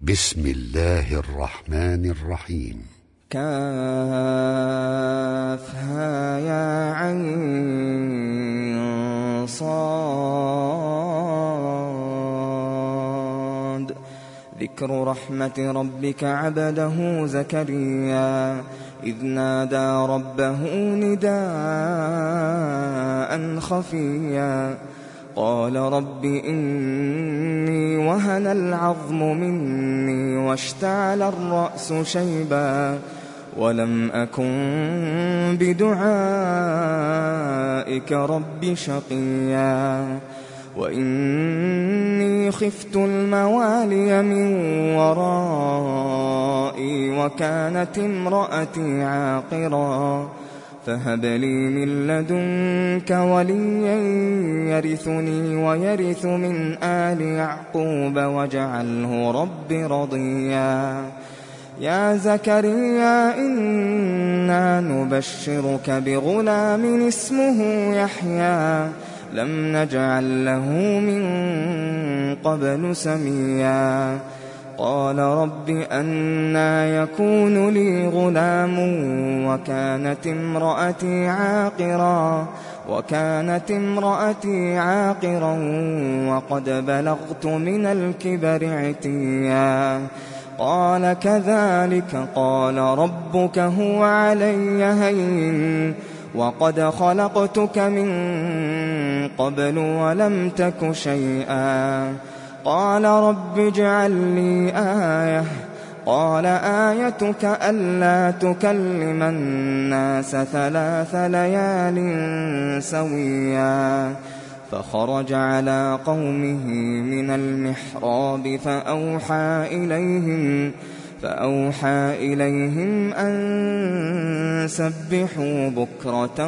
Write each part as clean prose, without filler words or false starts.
بسم الله الرحمن الرحيم. كافها يا عين صاد. ذكر رحمة ربك عبده زكريا إذ نادى ربه نداء خفيا قال رب إني وهن العظم مني واشتعل الرأس شيبا ولم أكن بدعائك رب شقيا وإني خفت الموالي من ورائي وكانت امرأتي عاقرا فهب لي من لدنك وليا يرثني ويرث من آل يعقوب واجعله رب رضيا. يا زكريا إنا نبشرك بغلام اسمه يحيى لم نجعل له من قبل سميا. قال رب أنى يكون لي غلام وكانت امرأتي عاقرا وقد بلغت من الكبر عتيا. قال كذلك قال ربك هو علي هين وقد خلقتك من قبل ولم تك شيئا. قال رب اجعل لي آية قال آيتك ألا تكلم الناس 3 ليال سويا. فخرج على قومه من المحراب فأوحى إليهم أن سبحوا بكرة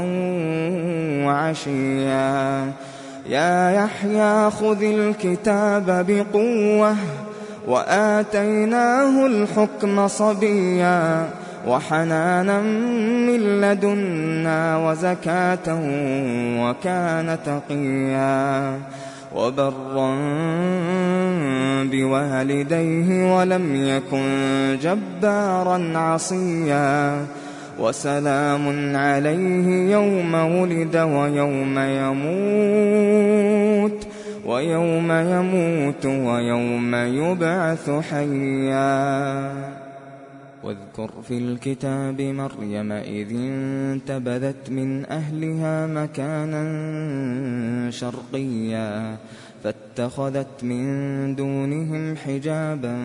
وعشيا. يا يحيى خذ الكتاب بقوة وآتيناه الحكم صبيا وحنانا من لدنا وزكاة وكان تقيا وبرا بوالديه ولم يكن جبارا عصيا. وسلام عليه يوم ولد ويوم يموت ويوم يبعث حيا. واذكر في الكتاب مريم إذ انتبذت من أهلها مكانا شرقيا فاتخذت من دونهم حجابا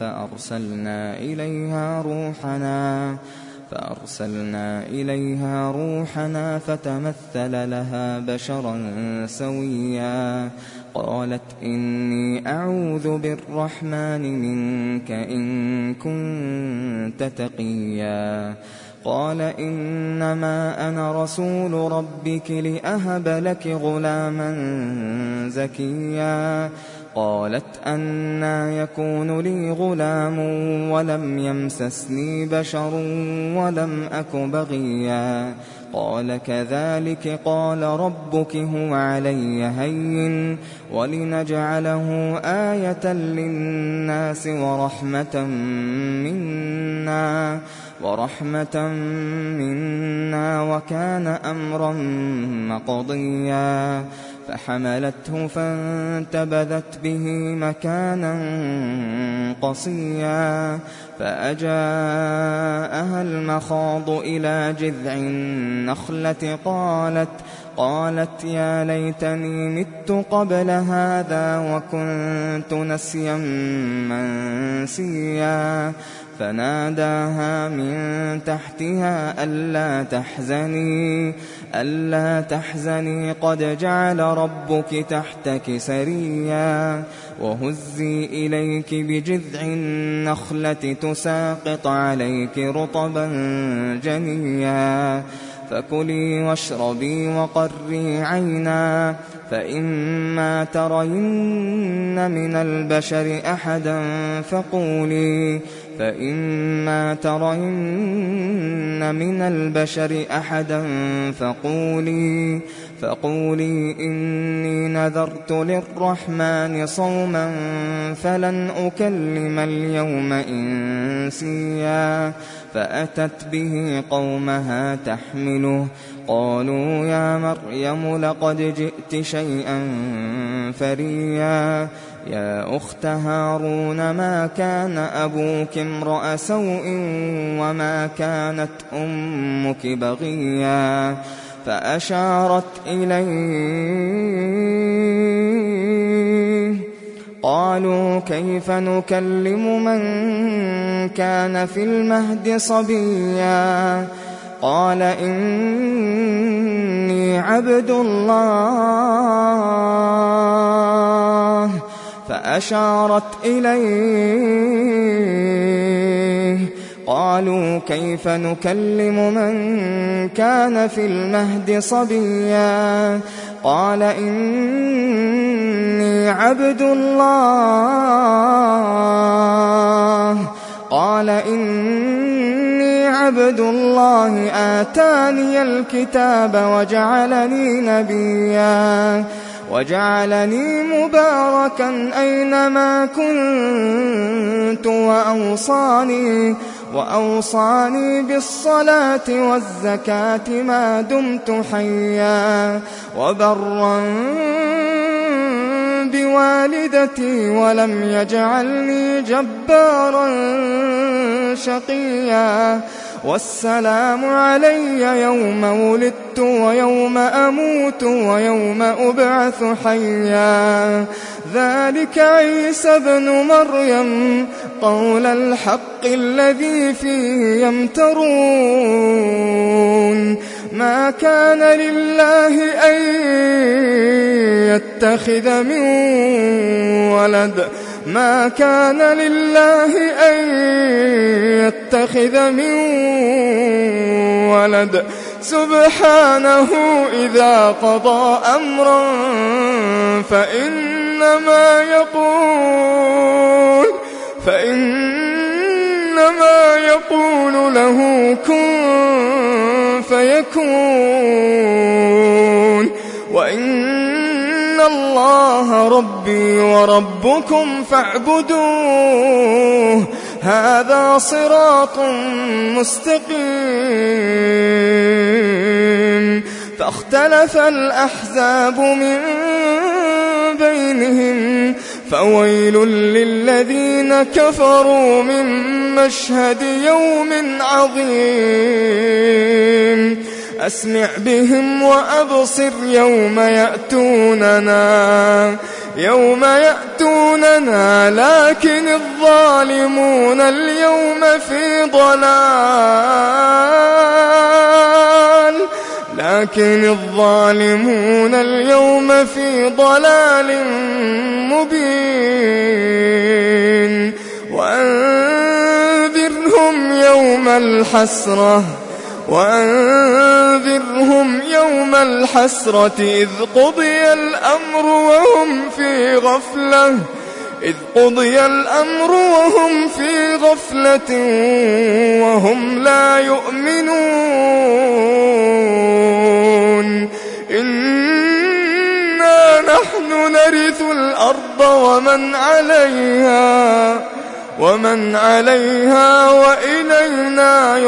فأرسلنا إليها روحنا فتمثل لها بشرا سويا. قالت إني أعوذ بالرحمن منك إن كنت تقيا. قال إنما أنا رسول ربك لأهب لك غلاما زكيا. قالت أنى يكون لي غلام ولم يمسسني بشر ولم أك بغيا. قال كذلك قال ربك هو علي هين ولنجعله آية للناس ورحمة منا وكان أمرا مقضيا. فحملته فانتبذت به مكانا قصيا فأجاءها المخاض إلى جذع النخلة قالت يا ليتني مت قبل هذا وكنت نسيا منسيا. فناداها من تحتها ألا تحزني قد جعل ربك تحتك سريا. وهزي إليك بجذع النخلة تساقط عليك رطبا جنيا. فكلي واشربي وقري عينا فإما ترين من البشر أحدا فقولي إني نذرت للرحمن صوما فلن أكلم اليوم إنسيا فأتت به قومها تحمله قالوا يا مريم لقد جئت شيئا فريا يا أخت هارون ما كان أبوك امرأ سوء وما كانت أمك بغيا فأشارت إليه قالوا كيف نكلم من كان في المهد صبيا قال إني عبد الله فأشارت إليه قالوا كيف نكلم من كان في المهد صبيا قال إني عبد الله عبد الله آتاني الكتاب وجعلني نبيا وجعلني مباركا أينما كنت وأوصاني بالصلاة والزكاة ما دمت حيا وبرا بوالدتي ولم يجعلني جبارا شقيا والسلام علي يوم ولدت ويوم أموت ويوم أبعث حيا ذلك عيسى ابن مريم قول الحق الذي فيه يمترون ما كان لله أن يتخذ من ولد سبحانه إذا قضى أمرا فإنما يقول له كن فيكون وإن الله ربي وربكم فاعبدوه هذا صراط مستقيم فاختلف الأحزاب من بينهم فويل للذين كفروا من مشهد يوم عظيم أسمع بهم وأبصر يوم يأتوننا لكن الظالمون اليوم في ضلال مبين وأنذرهم يوم الحسرة إذ قضي الأمر وهم في غفلة وهم لا يؤمنون إنا نحن نرث الأرض ومن عليها وإلينا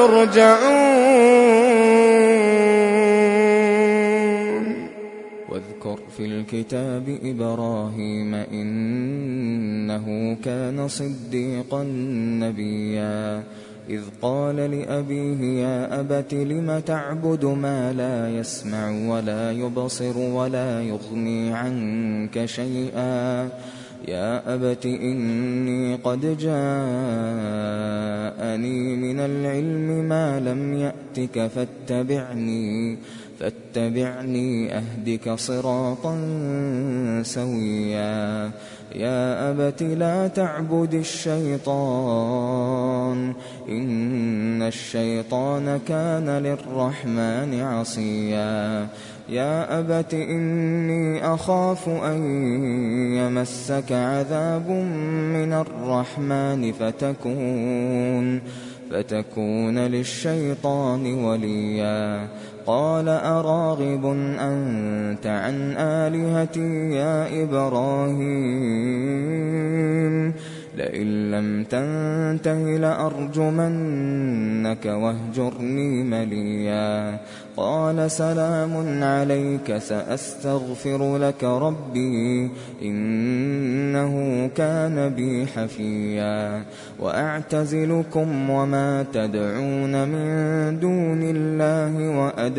يرجعون واذكر في الكتاب إبراهيم إنه كان صديقا نبيا إذ قال لأبيه يا أبت لم تعبد ما لا يسمع ولا يبصر ولا يغني عنك شيئا يا أبت إني قد جاءني من العلم ما لم يأتك فاتبعني أهدك صراطا سويا يا أبت لا تعبد الشيطان إن الشيطان كان للرحمن عصيا يا أبت إني أخاف أن يمسك عذاب من الرحمن فتكون للشيطان وليا قال أراغب أنت عن آلهتي يا إبراهيم لئن لم تنته لأرجمنك واهجرني مليا قال سلام عليك سأستغفر لك ربي إنه كان بي حفيا وأعتزلكم وما تدعون من دون الله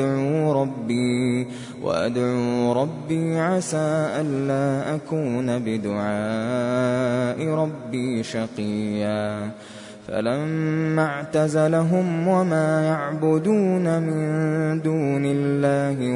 وأدعو ربي عسى ألا أكون بدعاء ربي شقيا فلما اعتزلهم وما يعبدون من دون الله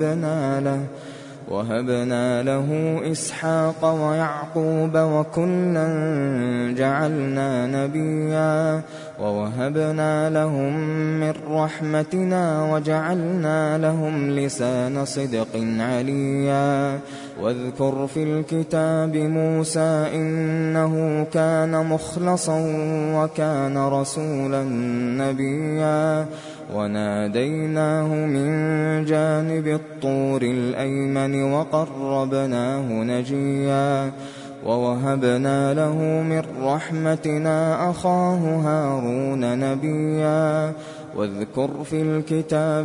وهبنا له إسحاق ويعقوب وكلا جعلنا نبيا ووهبنا لهم من رحمتنا وجعلنا لهم لسان صدق عليا واذكر في الكتاب موسى إنه كان مخلصا وكان رسولا نبيا وناديناه من جانب الطور الأيمن وقربناه نجيا ووهبنا له من رحمتنا أخاه هارون نبيا واذكر في الكتاب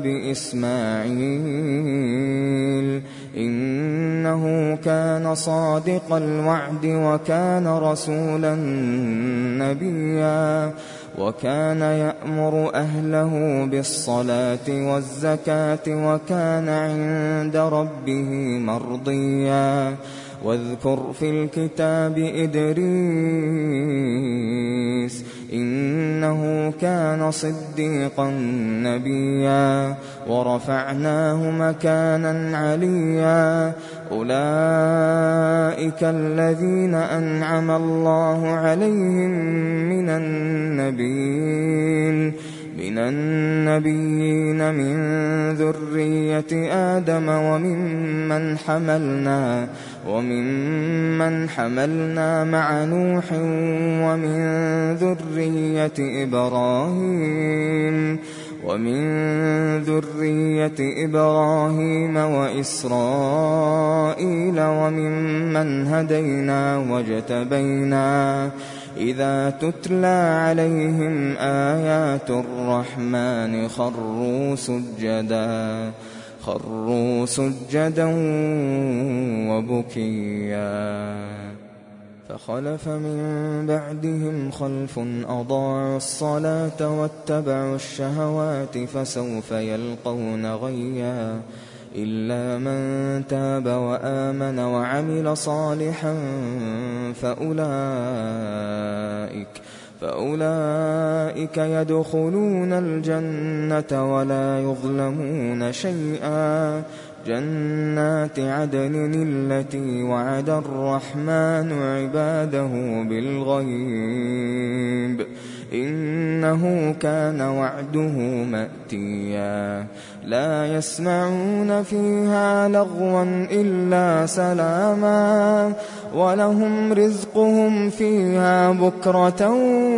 إسماعيل إنه كان صادق الوعد وكان رسولا نبيا وكان يأمر أهله بالصلاة والزكاة وكان عند ربه مرضيا واذكر في الكتاب إدريس إنه كان صديقا نبيا ورفعناه مكانا عليا أولئك الذين أنعم الله عليهم من النبيين من ذرية آدم وممن حملنا مع نوح ومن ذرية إبراهيم وإسرائيل وممن هدينا واجتبينا إذا تتلى عليهم آيات الرحمن خروا سجدا وبكيا فخلف من بعدهم خلف أضاعوا الصلاة واتبعوا الشهوات فسوف يلقون غيا إلا من تاب وآمن وعمل صالحا فأولئك يدخلون الجنة ولا يظلمون شيئا جنات عدن التي وعد الرحمن عباده بالغيب إنه كان وعده مأتيا لا يسمعون فيها لغوا إلا سلاما ولهم رزقهم فيها بكرة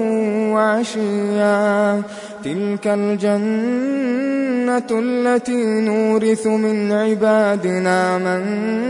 وعشيا تلك الجنة التي نورث من عبادنا من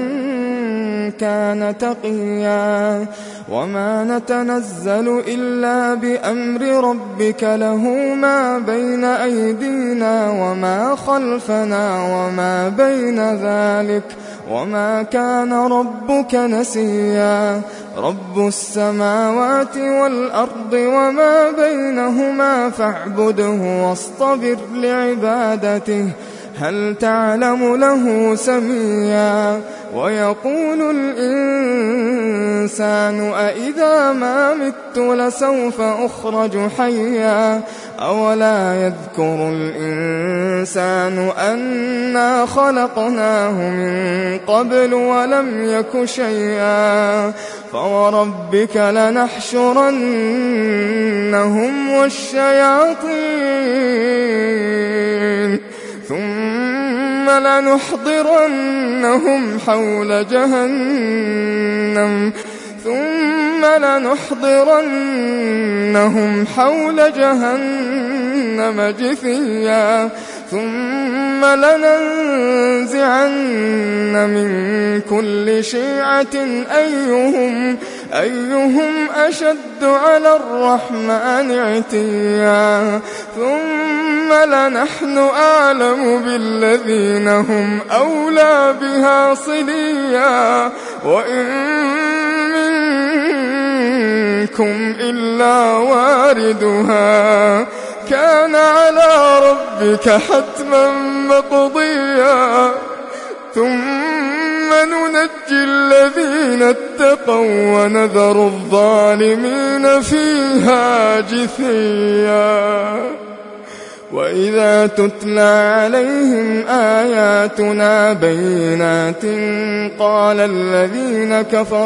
كان تقيا وما نتنزل إلا بأمر ربك له ما بين أيدينا وما خلفنا وما بين ذلك وما كان ربك نسيا رب السماوات والأرض وما بينهما فاعبده واصطبر لعبادته هل تعلم له سميا ويقول الإنسان أإذا ما مت لسوف أخرج حيا أولا يذكر الإنسان أنا خلقناه من قبل ولم يك شيئا فوربك لنحشرنهم والشياطين ثم لنحضرنهم حول جهنم ثم لنحضرنهم لنحشرنهم حول جهنم جثيا ثم لننزعن من كل شيعة أيهم أشد على الرحمن عتيا ثم لنحن أعلم بالذين هم أولى بها صليا وإن منكم إلا واردها كان على ربك حتما مقضيا ثم ننجي الذين اتقوا ونذر الظالمين فيها جثيا وإذا تتلى عليهم آياتنا بينات قال الذين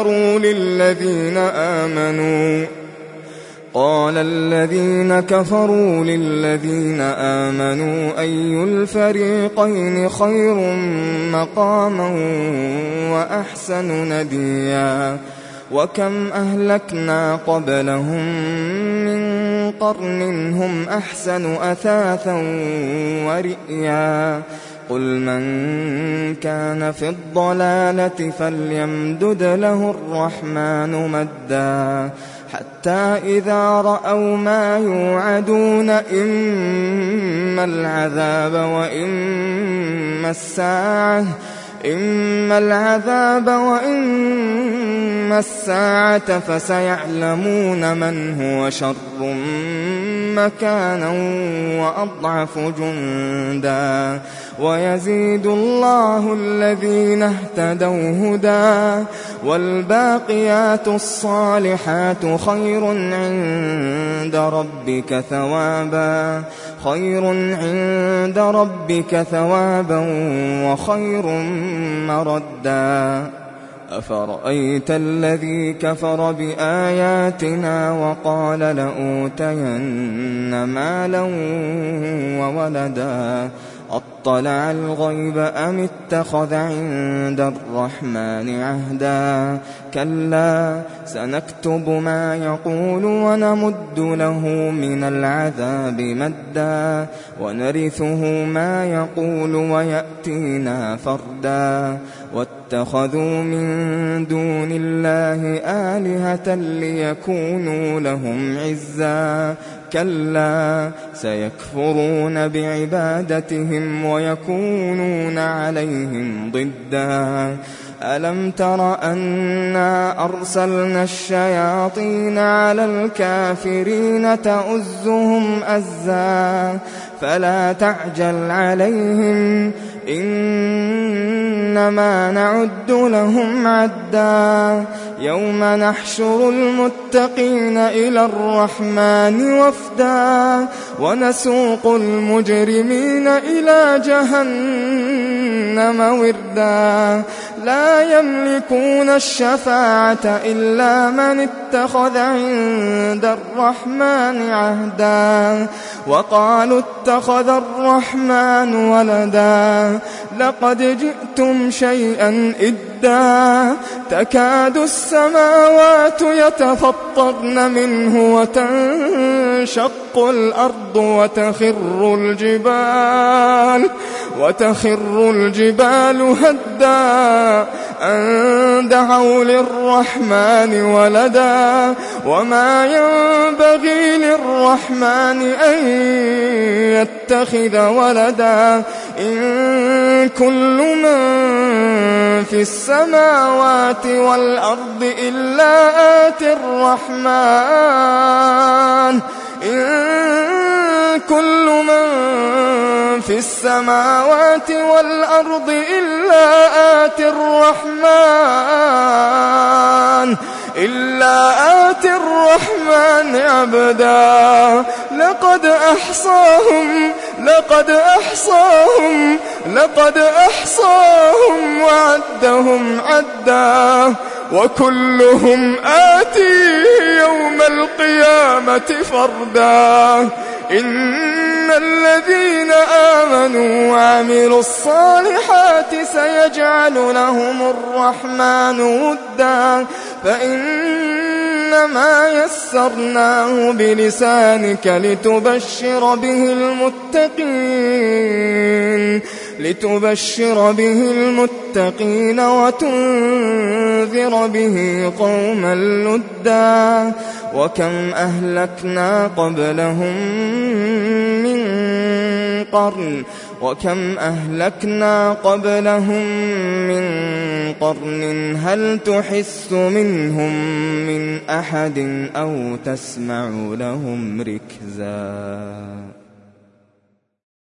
كفروا للذين آمنوا أي الفريقين خير مقاما وأحسن نديا وكم أهلكنا قبلهم من قرن هم أحسن أثاثا ورئيا قل من كان في الضلالة فليمدد له الرحمن مدا حتى إذا رأوا ما يوعدون إما العذاب وإما الساعة فسيعلمون من هو شر مكانا وأضعف جندا ويزيد الله الذين اهتدوا هدى والباقيات الصالحات خير عند ربك ثوابا وخير مردا أفرأيت الذي كفر بآياتنا وقال لأوتين مالا وولدا أطلع الغيب أم اتخذ عند الرحمن عهدا كلا سنكتب ما يقول ونمد له من العذاب مدا ونرثه ما يقول ويأتينا فردا واتخذوا من دون الله آلهة ليكونوا لهم عزا كلا سيكفرون بعبادتهم ويكونون عليهم ضدا ألم تر أنا أرسلنا الشياطين على الكافرين تؤزهم أزا فلا تعجل عليهم إنما نعد لهم عدا يوم نحشر المتقين إلى الرحمن وفدا ونسوق المجرمين إلى جهنم وردا لا يملكون الشفاعة إلا من اتخذ عند الرحمن عهدا وقالوا اتخذ الرحمن ولدا لقد جئتم شيئا إدا تكاد السماوات يتفطرن منه وتنشق الأرض وتخر الجبال هدا أن دعوا للرحمن ولدا وما ينبغي للرحمن أن يتخذ ولدا إن كل من في السماوات والأرض إلا آتي الرحمن كل من في السماوات والأرض إلا آتي الرحمن عبدا لقد أحصاهم وعدهم عدا وكلهم آتيه يوم القيامة فردا إن الذين آمنوا وعملوا الصالحات سيجعل لهم الرحمن ودا فإنهم فإنما يسرناه بلسانك لتبشر به المتقين وتنذر به قوما لدا. وكم أهلكنا قبلهم من قرن هل تحس منهم من أحد أو تسمع لهم ركزا.